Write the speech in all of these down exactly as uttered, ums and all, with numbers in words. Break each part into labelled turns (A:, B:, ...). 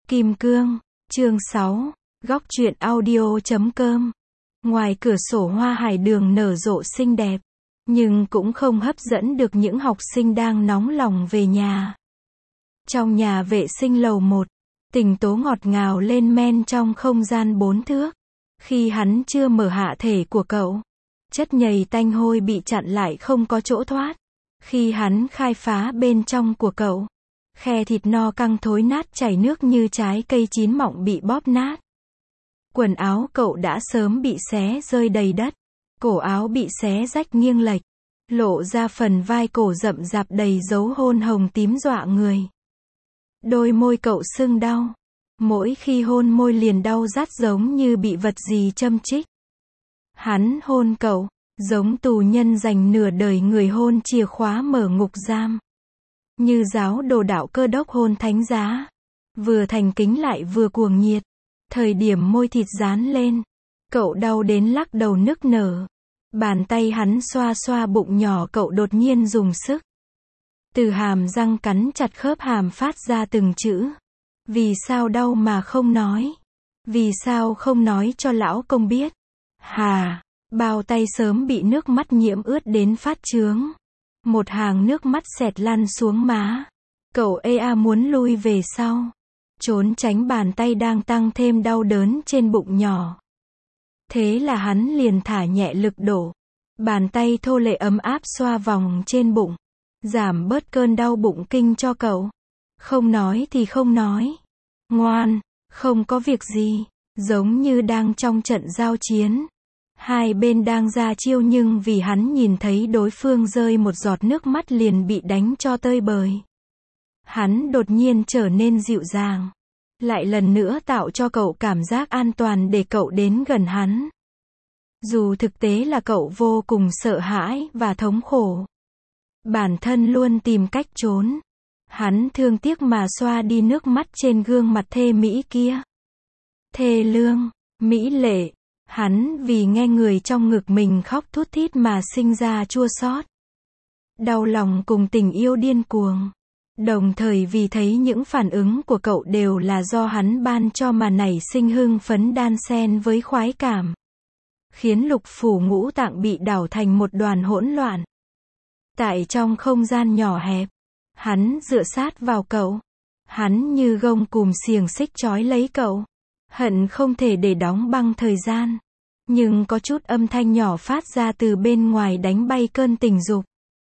A: Kim Cương, chương sáu, góc truyện audio.com. Ngoài cửa sổ hoa hải đường nở rộ xinh đẹp, nhưng cũng không hấp dẫn được những học sinh đang nóng lòng về nhà. Trong nhà vệ sinh lầu một, Tình Tố ngọt ngào lên men trong không gian bốn thước. Khi hắn chưa mở hạ thể của cậu, chất nhầy tanh hôi bị chặn lại không có chỗ thoát. Khi hắn khai phá bên trong của cậu, khe thịt no căng thối nát chảy nước như trái cây chín mọng bị bóp nát. Quần áo cậu đã sớm bị xé rơi đầy đất, cổ áo bị xé rách nghiêng lệch, lộ ra phần vai cổ rậm rạp đầy dấu hôn hồng tím dọa người. Đôi môi cậu sưng đau, mỗi khi hôn môi liền đau rát giống như bị vật gì châm chích. Hắn hôn cậu, giống tù nhân dành nửa đời người hôn chìa khóa mở ngục giam. Như giáo đồ đạo Cơ Đốc hôn thánh giá, vừa thành kính lại vừa cuồng nhiệt. Thời điểm môi thịt dán lên, cậu đau đến lắc đầu nức nở. Bàn tay hắn xoa xoa bụng nhỏ cậu đột nhiên dùng sức. Từ hàm răng cắn chặt khớp hàm phát ra từng chữ. Vì sao đau mà không nói? Vì sao không nói cho lão công biết? Hà, bao tay sớm bị nước mắt nhiễm ướt đến phát chướng. Một hàng nước mắt xẹt lăn xuống má. Cậu ê a muốn lui về sau, trốn tránh bàn tay đang tăng thêm đau đớn trên bụng nhỏ. Thế là hắn liền thả nhẹ lực đổ. Bàn tay thô lệ ấm áp xoa vòng trên bụng, giảm bớt cơn đau bụng kinh cho cậu. Không nói thì không nói. Ngoan, không có việc gì. Giống như đang trong trận giao chiến. Hai bên đang ra chiêu nhưng vì hắn nhìn thấy đối phương rơi một giọt nước mắt liền bị đánh cho tơi bời. Hắn đột nhiên trở nên dịu dàng. Lại lần nữa tạo cho cậu cảm giác an toàn để cậu đến gần hắn. Dù thực tế là cậu vô cùng sợ hãi và thống khổ. Bản thân luôn tìm cách trốn. Hắn thương tiếc mà xoa đi nước mắt trên gương mặt thê mỹ kia. Thê lương, mỹ lệ. Hắn vì nghe người trong ngực mình khóc thút thít mà sinh ra chua xót, đau lòng cùng tình yêu điên cuồng. Đồng thời vì thấy những phản ứng của cậu đều là do hắn ban cho mà nảy sinh hưng phấn đan xen với khoái cảm. Khiến lục phủ ngũ tạng bị đảo thành một đoàn hỗn loạn. Tại trong không gian nhỏ hẹp, hắn dựa sát vào cậu. Hắn như gông cùm xiềng xích trói lấy cậu. Hận không thể để đóng băng thời gian. Nhưng có chút âm thanh nhỏ phát ra từ bên ngoài đánh bay cơn tình dục.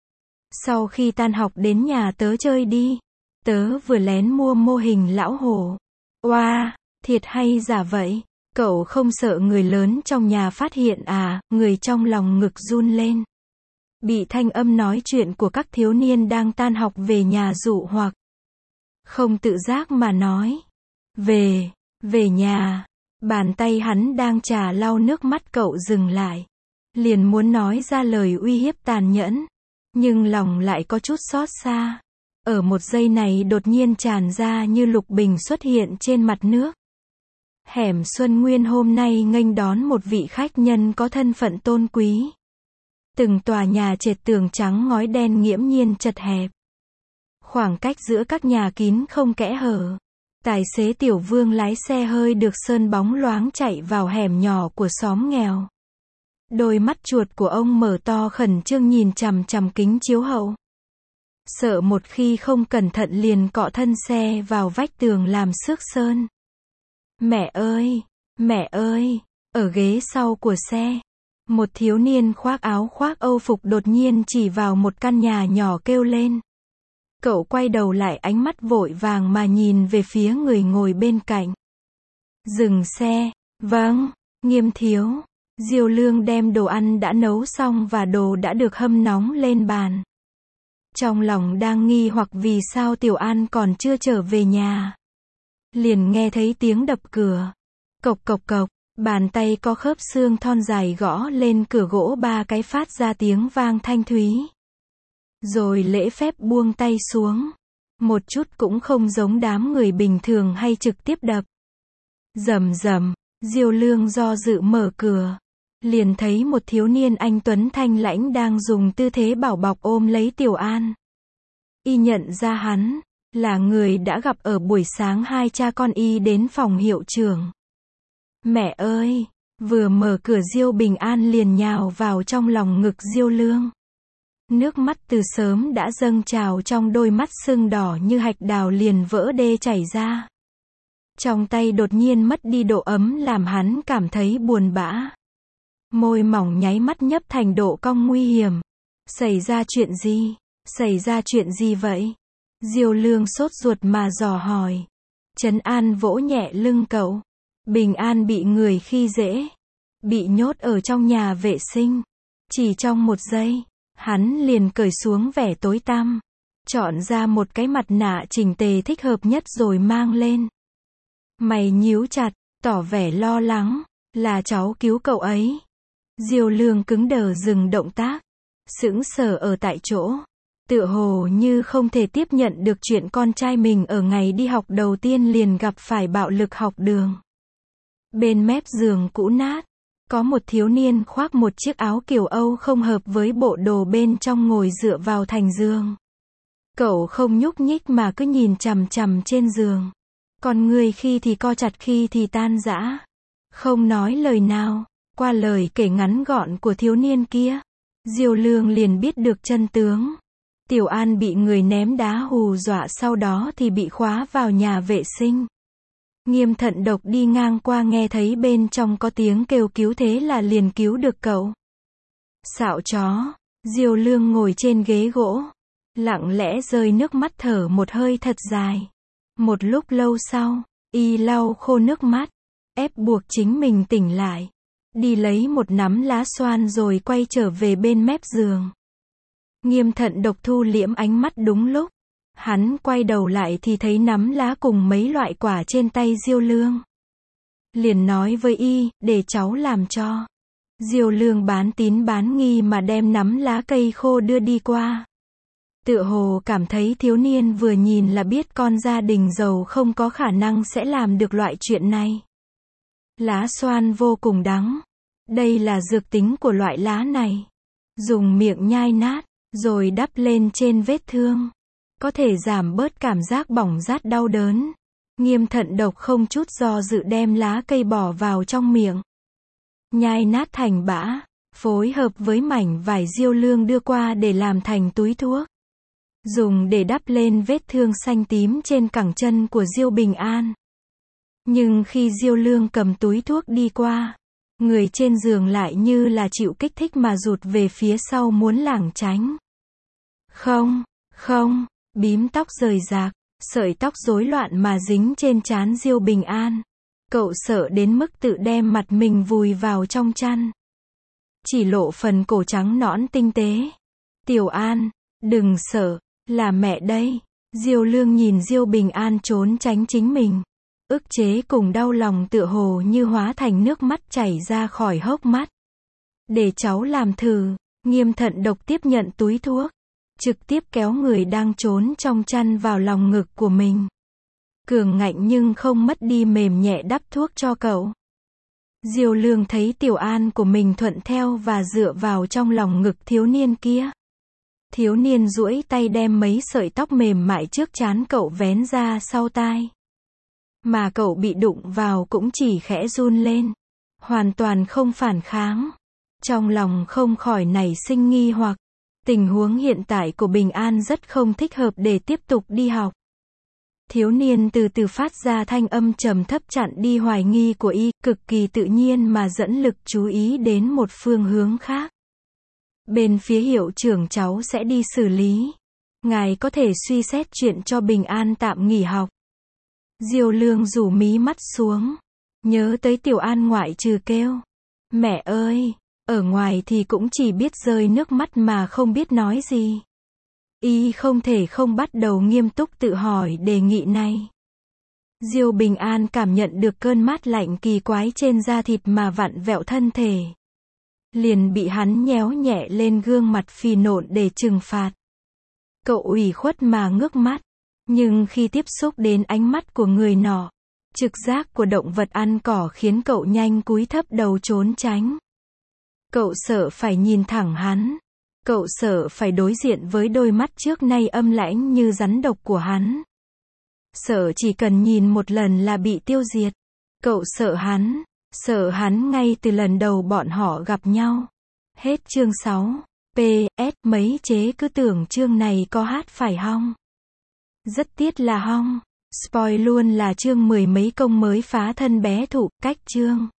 A: Sau khi tan học đến nhà tớ chơi đi. Tớ vừa lén mua mô hình lão hổ. Oa, wow, thiệt hay giả vậy? Cậu không sợ người lớn trong nhà phát hiện à? Người trong lòng ngực run lên. Bị thanh âm nói chuyện của các thiếu niên đang tan học về nhà dụ hoặc. Không tự giác mà nói. Về, về nhà. Bàn tay hắn đang chà lau nước mắt cậu dừng lại. Liền muốn nói ra lời uy hiếp tàn nhẫn. Nhưng lòng lại có chút xót xa. Ở một giây này đột nhiên tràn ra như lục bình xuất hiện trên mặt nước. Hẻm Xuân Nguyên hôm nay nghênh đón một vị khách nhân có thân phận tôn quý. Từng tòa nhà trệt tường trắng ngói đen nghiễm nhiên chật hẹp. Khoảng cách giữa các nhà kín không kẽ hở. Tài xế Tiểu Vương lái xe hơi được sơn bóng loáng chạy vào hẻm nhỏ của xóm nghèo. Đôi mắt chuột của ông mở to khẩn trương nhìn chằm chằm kính chiếu hậu. Sợ một khi không cẩn thận liền cọ thân xe vào vách tường làm xước sơn. Mẹ ơi, mẹ ơi, ở ghế sau của xe. Một thiếu niên khoác áo khoác Âu phục đột nhiên chỉ vào một căn nhà nhỏ kêu lên. Cậu quay đầu lại ánh mắt vội vàng mà nhìn về phía người ngồi bên cạnh. Dừng xe. Vâng, Nghiêm thiếu. Diêu Lương đem đồ ăn đã nấu xong và đồ đã được hâm nóng lên bàn. Trong lòng đang nghi hoặc vì sao Tiểu An còn chưa trở về nhà. Liền nghe thấy tiếng đập cửa. Cộc cộc cộc, bàn tay có khớp xương thon dài gõ lên cửa gỗ ba cái phát ra tiếng vang thanh thúy. Rồi lễ phép buông tay xuống. Một chút cũng không giống đám người bình thường hay trực tiếp đập. Rầm rầm, Diêu Lương do dự mở cửa. Liền thấy một thiếu niên anh tuấn thanh lãnh đang dùng tư thế bảo bọc ôm lấy Tiểu An. Y nhận ra hắn, Là người đã gặp ở buổi sáng hai cha con y đến phòng hiệu trưởng. Mẹ ơi! Vừa mở cửa Diêu Bình An liền nhào vào trong lòng ngực Diêu Lương. Nước mắt từ sớm đã dâng trào trong đôi mắt sưng đỏ như hạch đào liền vỡ đê chảy ra. Trong tay đột nhiên mất đi độ ấm làm hắn cảm thấy buồn bã. Môi mỏng nháy mắt nhấp thành độ cong nguy hiểm. Xảy ra chuyện gì? Xảy ra chuyện gì vậy? Diêu Lương sốt ruột mà dò hỏi. Trấn An vỗ nhẹ lưng cậu. Bình An bị người khi dễ. Bị nhốt ở trong nhà vệ sinh. Chỉ trong một giây, hắn liền cởi xuống vẻ tối tăm. Chọn ra một cái mặt nạ chỉnh tề thích hợp nhất rồi mang lên. Mày nhíu chặt, tỏ vẻ lo lắng. Là cháu cứu cậu ấy. Diêu Lương cứng đờ dừng động tác. Sững sờ ở tại chỗ. Tựa hồ như không thể tiếp nhận được chuyện con trai mình ở ngày đi học đầu tiên liền gặp phải bạo lực học đường. Bên mép giường cũ nát, có một thiếu niên khoác một chiếc áo kiểu Âu không hợp với bộ đồ bên trong ngồi dựa vào thành giường. Cậu không nhúc nhích mà cứ nhìn chằm chằm trên giường. Con người khi thì co chặt khi thì tan rã. Không nói lời nào. Qua lời kể ngắn gọn của thiếu niên kia, Diêu Lương liền biết được chân tướng. Tiểu An bị người ném đá hù dọa, sau đó thì bị khóa vào nhà vệ sinh. Nghiêm Thận Độc đi ngang qua nghe thấy bên trong có tiếng kêu cứu, thế là liền cứu được cậu. Xạo chó. Diêu Lương ngồi trên ghế gỗ, lặng lẽ rơi nước mắt thở một hơi thật dài. Một lúc lâu sau, y lau khô nước mắt, ép buộc chính mình tỉnh lại. Đi lấy một nắm lá xoan rồi quay trở về bên mép giường. Nghiêm Thận Độc thu liễm ánh mắt đúng lúc. Hắn quay đầu lại thì thấy nắm lá cùng mấy loại quả trên tay Diêu Lương. Liền nói với y, để cháu làm cho. Diêu Lương bán tín bán nghi mà đem nắm lá cây khô đưa đi qua. Tựa hồ cảm thấy thiếu niên vừa nhìn là biết con gia đình giàu không có khả năng sẽ làm được loại chuyện này. Lá xoan vô cùng đắng. Đây là dược tính của loại lá này. Dùng miệng nhai nát, rồi đắp lên trên vết thương. Có thể giảm bớt cảm giác bỏng rát đau đớn. Nghiêm Thận Độc không chút do dự đem lá cây bỏ vào trong miệng. Nhai nát thành bã, phối hợp với mảnh vải Diêu Lương đưa qua để làm thành túi thuốc. Dùng để đắp lên vết thương xanh tím trên cẳng chân của Diêu Bình An. Nhưng khi Diêu Lương cầm túi thuốc đi qua, người trên giường lại như là chịu kích thích mà rụt về phía sau muốn lảng tránh. Không, không, bím tóc rời rạc, sợi tóc rối loạn mà dính trên trán Diêu Bình An. Cậu sợ đến mức tự đem mặt mình vùi vào trong chăn. Chỉ lộ phần cổ trắng nõn tinh tế. Tiểu An, đừng sợ, là mẹ đây. Diêu Lương nhìn Diêu Bình An trốn tránh chính mình. Ức chế cùng đau lòng tựa hồ như hóa thành nước mắt chảy ra khỏi hốc mắt. Để cháu làm thử. Nghiêm Thận Độc tiếp nhận túi thuốc. Trực tiếp kéo người đang trốn trong chăn vào lòng ngực của mình. Cường ngạnh nhưng không mất đi mềm nhẹ đắp thuốc cho cậu. Diêu Lương thấy Tiểu An của mình thuận theo và dựa vào trong lòng ngực thiếu niên kia. Thiếu niên duỗi tay đem mấy sợi tóc mềm mại trước trán cậu vén ra sau tai. Mà cậu bị đụng vào cũng chỉ khẽ run lên. Hoàn toàn không phản kháng. Trong lòng không khỏi nảy sinh nghi hoặc. Tình huống hiện tại của Bình An rất không thích hợp để tiếp tục đi học. Thiếu niên từ từ phát ra thanh âm trầm thấp chặn đi hoài nghi của y, cực kỳ tự nhiên mà dẫn lực chú ý đến một phương hướng khác. Bên phía hiệu trưởng cháu sẽ đi xử lý. Ngài có thể suy xét chuyện cho Bình An tạm nghỉ học. Diêu Lương rủ mí mắt xuống. Nhớ tới Tiểu An ngoại trừ kêu. Mẹ ơi! Ở ngoài thì cũng chỉ biết rơi nước mắt mà không biết nói gì. Y không thể không bắt đầu nghiêm túc tự hỏi đề nghị này. Diêu Bình An cảm nhận được cơn mát lạnh kỳ quái trên da thịt mà vặn vẹo thân thể. Liền bị hắn nhéo nhẹ lên gương mặt phì nộn để trừng phạt. Cậu ủy khuất mà ngước mắt. Nhưng khi tiếp xúc đến ánh mắt của người nọ, trực giác của động vật ăn cỏ khiến cậu nhanh cúi thấp đầu trốn tránh. Cậu sợ phải nhìn thẳng hắn. Cậu sợ phải đối diện với đôi mắt trước nay âm lãnh như rắn độc của hắn. Sợ chỉ cần nhìn một lần là bị tiêu diệt. Cậu sợ hắn, sợ hắn ngay từ lần đầu bọn họ gặp nhau. Hết chương sáu. pê ét mấy chế cứ tưởng chương này có hát phải hong. Rất tiếc là hong. Spoil luôn là chương mười mấy công mới phá thân bé thụ, cách chương.